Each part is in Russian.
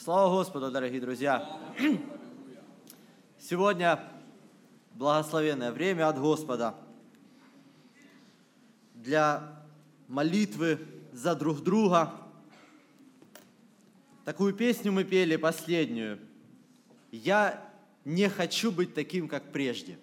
Слава Господу, дорогие друзья! Сегодня благословенное время от Господа для молитвы за друг друга. Такую песню мы пели, последнюю. «Я не хочу быть таким, как прежде».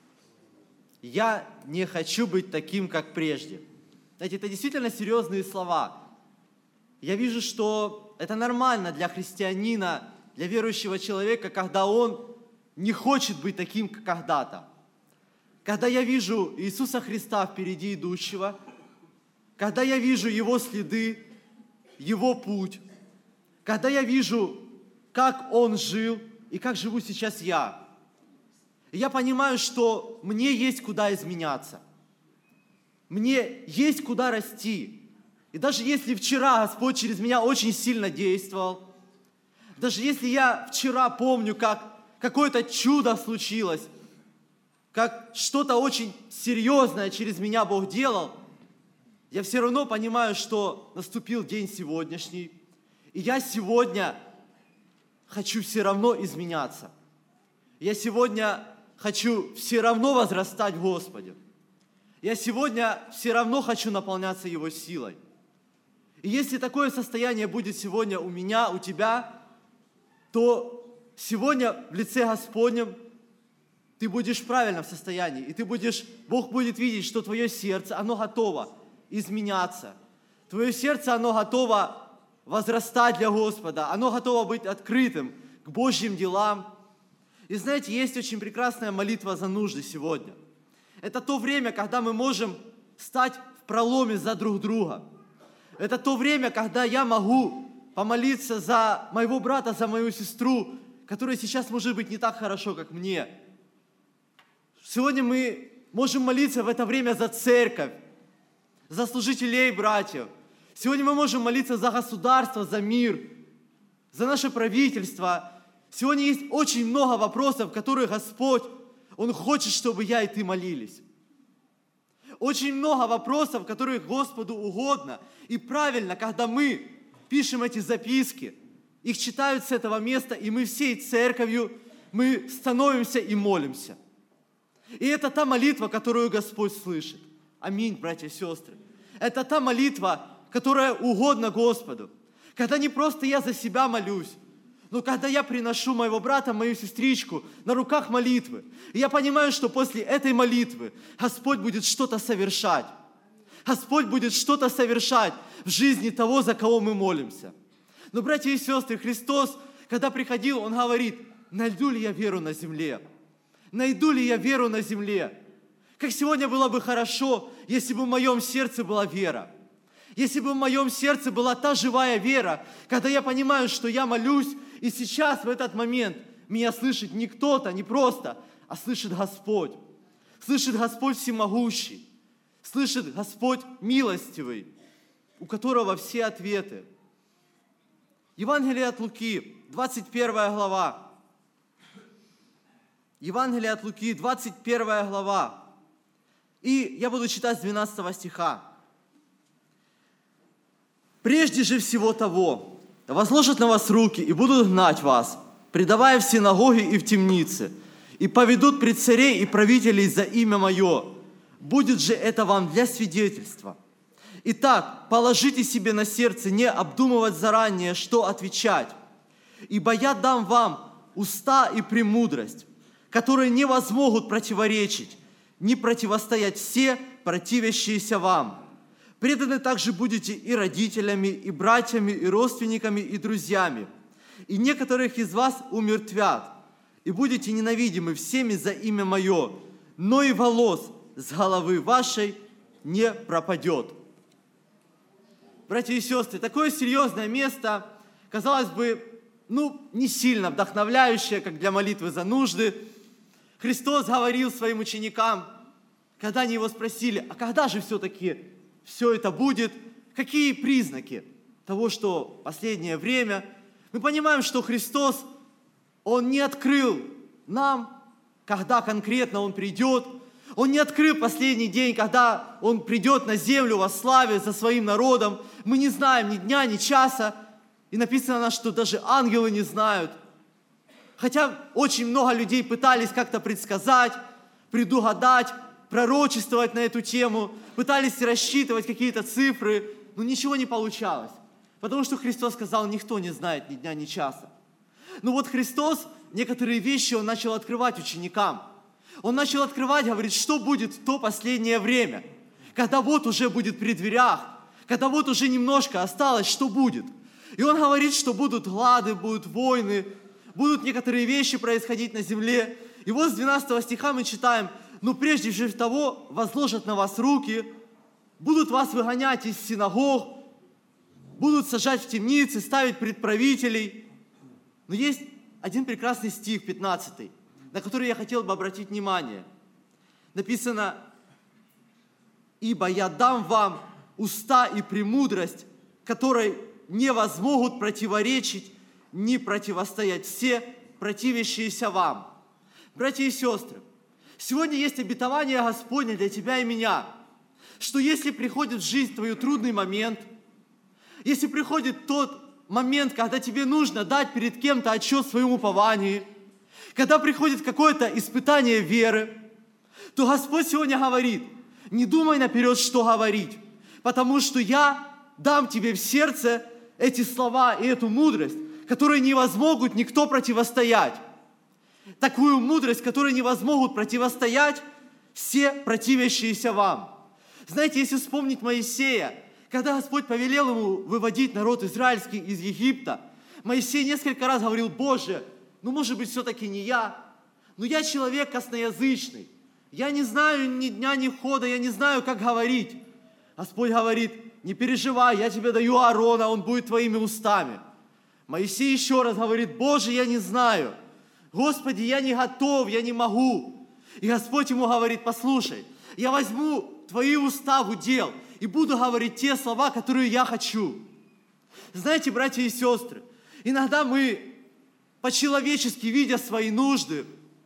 «Я не хочу быть таким, как прежде». Знаете, это действительно серьезные слова. Я вижу, что это нормально для христианина, для верующего человека, когда он не хочет быть таким, как когда-то. Когда я вижу Иисуса Христа впереди идущего, когда я вижу Его следы, Его путь, когда я вижу, как Он жил и как живу сейчас я, я понимаю, что мне есть куда изменяться, мне есть куда расти. И даже если вчера Господь через меня очень сильно действовал, даже если я вчера помню, как какое-то чудо случилось, как что-то очень серьезное через меня Бог делал, я все равно понимаю, что наступил день сегодняшний, и я сегодня хочу все равно изменяться. Я сегодня хочу все равно возрастать в Господе. Я сегодня все равно хочу наполняться Его силой. И если такое состояние будет сегодня у меня, у тебя, то сегодня в лице Господнем ты будешь в правильном состоянии. И Бог будет видеть, что твое сердце, оно готово изменяться. Твое сердце, оно готово возрастать для Господа. Оно готово быть открытым к Божьим делам. И знаете, есть очень прекрасная молитва за нужды сегодня. Это то время, когда мы можем стать в проломе за друг друга. Это то время, когда я могу помолиться за моего брата, за мою сестру, которая сейчас может быть не так хорошо, как мне. Сегодня мы можем молиться в это время за церковь, за служителей, братьев. Сегодня мы можем молиться за государство, за мир, за наше правительство. Сегодня есть очень много вопросов, которые Господь, Он хочет, чтобы я и ты молились. Очень много вопросов, которые Господу угодно и правильно, когда мы пишем эти записки, их читают с этого места, и мы всей церковью, мы становимся и молимся. И это та молитва, которую Господь слышит. Аминь, братья и сестры. Это та молитва, которая угодна Господу. Когда не просто я за себя молюсь, но когда я приношу моего брата, мою сестричку на руках молитвы, и я понимаю, что после этой молитвы Господь будет что-то совершать. Господь будет что-то совершать в жизни того, за кого мы молимся. Но, братья и сестры, Христос, когда приходил, Он говорит: найду ли я веру на земле? Найду ли я веру на земле? Как сегодня было бы хорошо, если бы в моем сердце была вера. Если бы в моем сердце была та живая вера, когда я понимаю, что я молюсь, и сейчас, в этот момент, меня слышит не кто-то, не просто, а слышит Господь. Слышит Господь всемогущий. Слышит Господь милостивый, у которого все ответы. Евангелие от Луки, 21 глава. Евангелие от Луки, 21 глава. И я буду читать с 12 стиха. «Прежде же всего того, возложат на вас руки и будут гнать вас, предавая в синагоги и в темницы, и поведут пред царей и правителей за имя Мое. Будет же это вам для свидетельства. Итак, положите себе на сердце не обдумывать заранее, что отвечать, ибо я дам вам уста и премудрость, которые не возмогут противоречить, не противостоять все противящиеся вам. Преданы также будете и родителями, и братьями, и родственниками, и друзьями. И некоторых из вас умертвят, и будете ненавидимы всеми за имя Мое, но и волос с головы вашей не пропадет». Братья и сестры, такое серьезное место, казалось бы, не сильно вдохновляющее, как для молитвы за нужды. Христос говорил своим ученикам, когда они Его спросили: а когда же все-таки все это будет? Какие признаки того, что последнее время? Мы понимаем, что Христос, Он не открыл нам, когда конкретно Он придет. Он не открыл последний день, когда Он придет на землю во славе за Своим народом. Мы не знаем ни дня, ни часа. И написано, что даже ангелы не знают. Хотя очень много людей пытались как-то предсказать, предугадать, пророчествовать на эту тему, пытались рассчитывать какие-то цифры, но ничего не получалось. Потому что Христос сказал, никто не знает ни дня, ни часа. Но вот Христос некоторые вещи Он начал открывать ученикам. Он начал открывать, говорит, что будет в то последнее время, когда вот уже будет при дверях, когда вот уже немножко осталось, что будет. И Он говорит, что будут глады, будут войны, будут некоторые вещи происходить на земле. И вот с 12 стиха мы читаем, но прежде того возложат на вас руки, будут вас выгонять из синагог, будут сажать в темницы, ставить пред правителей. Но есть один прекрасный стих, 15, на который я хотел бы обратить внимание. Написано, «Ибо я дам вам уста и премудрость, которой не возмогут противоречить, ни противостоять все, противящиеся вам». Братья и сестры, сегодня есть обетование Господне для тебя и меня, что если приходит в жизнь твою трудный момент, если приходит тот момент, когда тебе нужно дать перед кем-то отчет в своем уповании, когда приходит какое-то испытание веры, то Господь сегодня говорит, не думай наперед, что говорить, потому что я дам тебе в сердце эти слова и эту мудрость, которые не возмогут никто противостоять. Такую мудрость, которой не возмогут противостоять все противящиеся вам. Знаете, если вспомнить Моисея, когда Господь повелел ему выводить народ израильский из Египта, Моисей несколько раз говорил, Боже, может быть, все-таки не я, но я человек косноязычный, я не знаю ни дня, ни хода, я не знаю, как говорить. Господь говорит, не переживай, я тебе даю Аарона, он будет твоими устами. Моисей еще раз говорит, Боже, я не знаю, Господи, я не готов, я не могу. И Господь ему говорит, послушай, я возьму твои уста в удел и буду говорить те слова, которые я хочу. Знаете, братья и сестры, иногда мы по-человечески, видя свои нужды,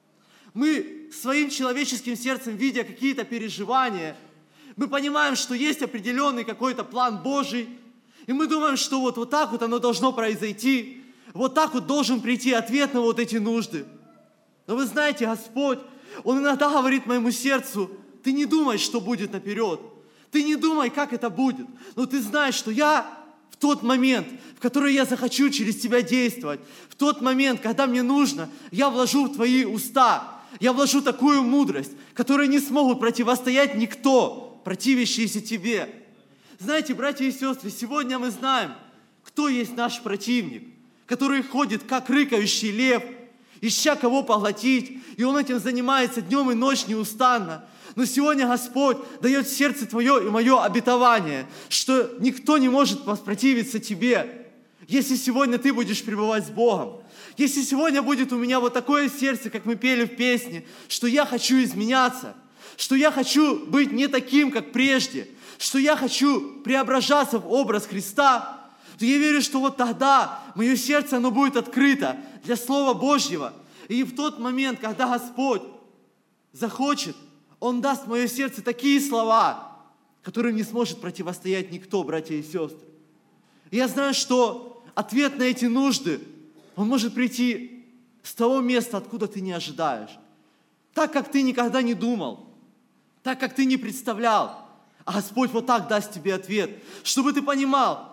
мы своим человеческим сердцем, видя какие-то переживания, мы понимаем, что есть определенный какой-то план Божий, и мы думаем, что вот так вот оно должно произойти, вот так вот должен прийти ответ на вот эти нужды. Но вы знаете, Господь, Он иногда говорит моему сердцу, ты не думай, что будет наперед, ты не думай, как это будет, но ты знаешь, что я в тот момент, в который я захочу через тебя действовать, в тот момент, когда мне нужно, я вложу в твои уста, я вложу такую мудрость, которой не смогут противостоять никто, противящийся тебе. Знаете, братья и сестры, сегодня мы знаем, кто есть наш противник, который ходит, как рыкающий лев, ища кого поглотить, и он этим занимается днем и ночь неустанно. Но сегодня Господь дает в сердце твое и мое обетование, что никто не может воспротивиться тебе, если сегодня ты будешь пребывать с Богом. Если сегодня будет у меня вот такое сердце, как мы пели в песне, что я хочу изменяться, что я хочу быть не таким, как прежде, что я хочу преображаться в образ Христа, то я верю, что вот тогда мое сердце, оно будет открыто для Слова Божьего. И в тот момент, когда Господь захочет, Он даст в мое сердце такие слова, которым не сможет противостоять никто, братья и сестры. И я знаю, что ответ на эти нужды, он может прийти с того места, откуда ты не ожидаешь. Так, как ты никогда не думал, так, как ты не представлял. А Господь вот так даст тебе ответ, чтобы ты понимал,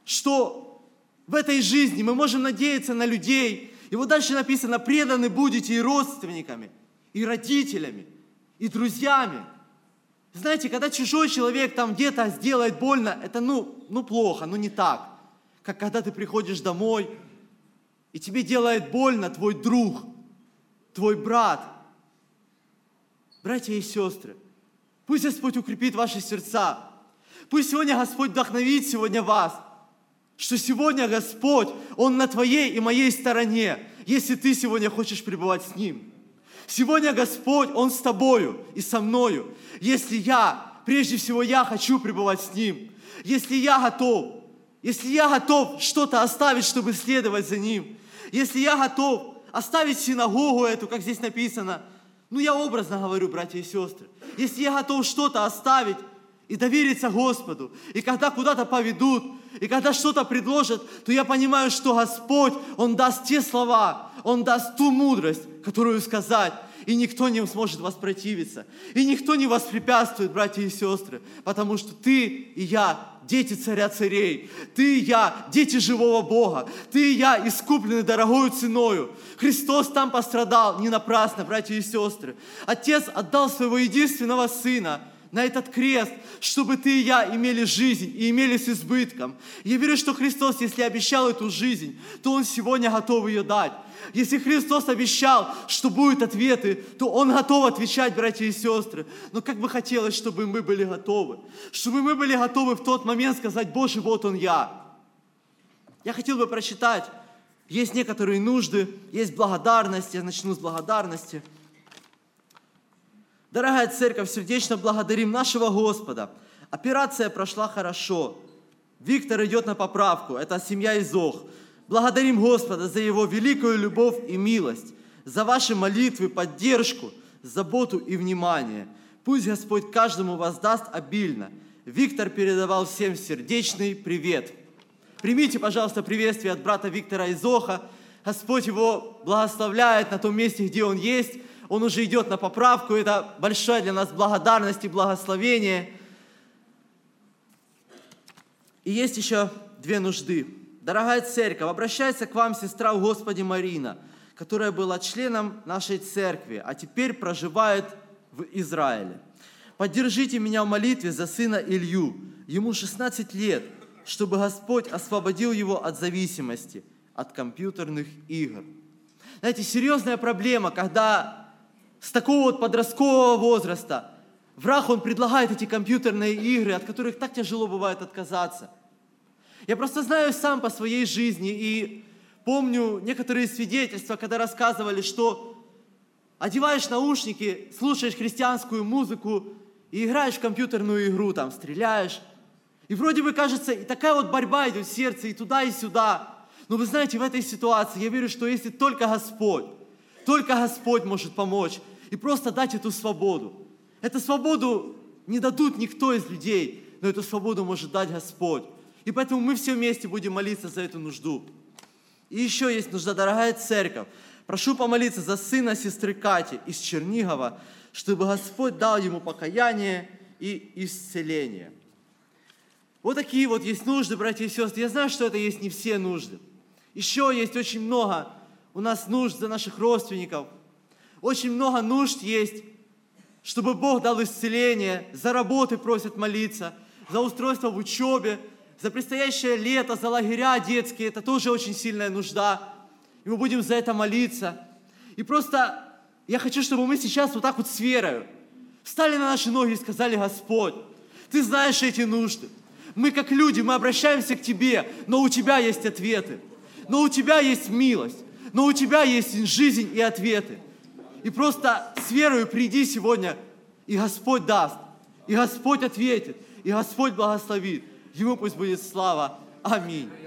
что в этой жизни мы можем надеяться на людей. И вот дальше написано, преданы будете и родственниками, и родителями, и друзьями. Знаете, когда чужой человек там где-то сделает больно, это плохо, не так. Как когда ты приходишь домой, и тебе делает больно твой друг, твой брат. Братья и сестры, пусть Господь укрепит ваши сердца. Пусть сегодня Господь вдохновит сегодня вас, что сегодня Господь, Он на твоей и моей стороне, если ты сегодня хочешь пребывать с Ним. Сегодня Господь, Он с тобою и со мною. Если прежде всего я хочу пребывать с Ним, если я готов что-то оставить, чтобы следовать за Ним, если я готов оставить синагогу эту, как здесь написано, я образно говорю, братья и сестры, если я готов что-то оставить и довериться Господу, и когда куда-то поведут, И когда что-то предложат, то я понимаю, что Господь, Он даст те слова, Он даст ту мудрость, которую сказать. И никто не сможет воспротивиться. И никто не воспрепятствует, братья и сестры. Потому что ты и я дети царя царей. Ты и я дети живого Бога. Ты и я искуплены дорогою ценою. Христос там пострадал не напрасно, братья и сестры. Отец отдал своего единственного Сына на этот крест, чтобы ты и я имели жизнь и имели с избытком. Я верю, что Христос, если обещал эту жизнь, то Он сегодня готов ее дать. Если Христос обещал, что будут ответы, то Он готов отвечать, братья и сестры. Но как бы хотелось, чтобы мы были готовы. Чтобы мы были готовы в тот момент сказать: Боже, вот Он я. Я хотел бы прочитать. Есть некоторые нужды, есть благодарность. Я начну с благодарности. Дорогая церковь, сердечно благодарим нашего Господа. Операция прошла хорошо. Виктор идет на поправку. Это семья Изох. Благодарим Господа за Его великую любовь и милость, за ваши молитвы, поддержку, заботу и внимание. Пусть Господь каждому воздаст обильно. Виктор передавал всем сердечный привет. Примите, пожалуйста, приветствие от брата Виктора Изоха. Господь его благословляет на том месте, где он есть. Он уже идет на поправку. Это большая для нас благодарность и благословение. И есть еще две нужды. Дорогая церковь, обращается к вам сестра в Господе Марина, которая была членом нашей церкви, а теперь проживает в Израиле. Поддержите меня в молитве за сына Илью. Ему 16 лет, чтобы Господь освободил его от зависимости, от компьютерных игр. Знаете, серьезная проблема, когда с такого вот подросткового возраста враг, он предлагает эти компьютерные игры, от которых так тяжело бывает отказаться. Я просто знаю сам по своей жизни и помню некоторые свидетельства, когда рассказывали, что одеваешь наушники, слушаешь христианскую музыку и играешь в компьютерную игру, там стреляешь. И вроде бы кажется, и такая вот борьба идет в сердце и туда, и сюда. Но вы знаете, в этой ситуации я верю, что если только Господь может помочь и просто дать эту свободу. Эту свободу не дадут никто из людей, но эту свободу может дать Господь. И поэтому мы все вместе будем молиться за эту нужду. И еще есть нужда, дорогая церковь. Прошу помолиться за сына сестры Кати из Чернигова, чтобы Господь дал ему покаяние и исцеление. Вот такие вот есть нужды, братья и сестры. Я знаю, что это есть не все нужды. Еще есть очень много у нас нужд за наших родственников. Очень много нужд есть, чтобы Бог дал исцеление. За работы просят молиться, за устройство в учебе, за предстоящее лето, за лагеря детские. Это тоже очень сильная нужда. И мы будем за это молиться. И просто я хочу, чтобы мы сейчас вот так вот с верою встали на наши ноги и сказали: Господь, Ты знаешь эти нужды. Мы как люди, мы обращаемся к Тебе, но у Тебя есть ответы. Но у Тебя есть милость. Но у Тебя есть жизнь и ответы. И просто с верою приди сегодня, и Господь даст. И Господь ответит. И Господь благословит. Ему пусть будет слава. Аминь.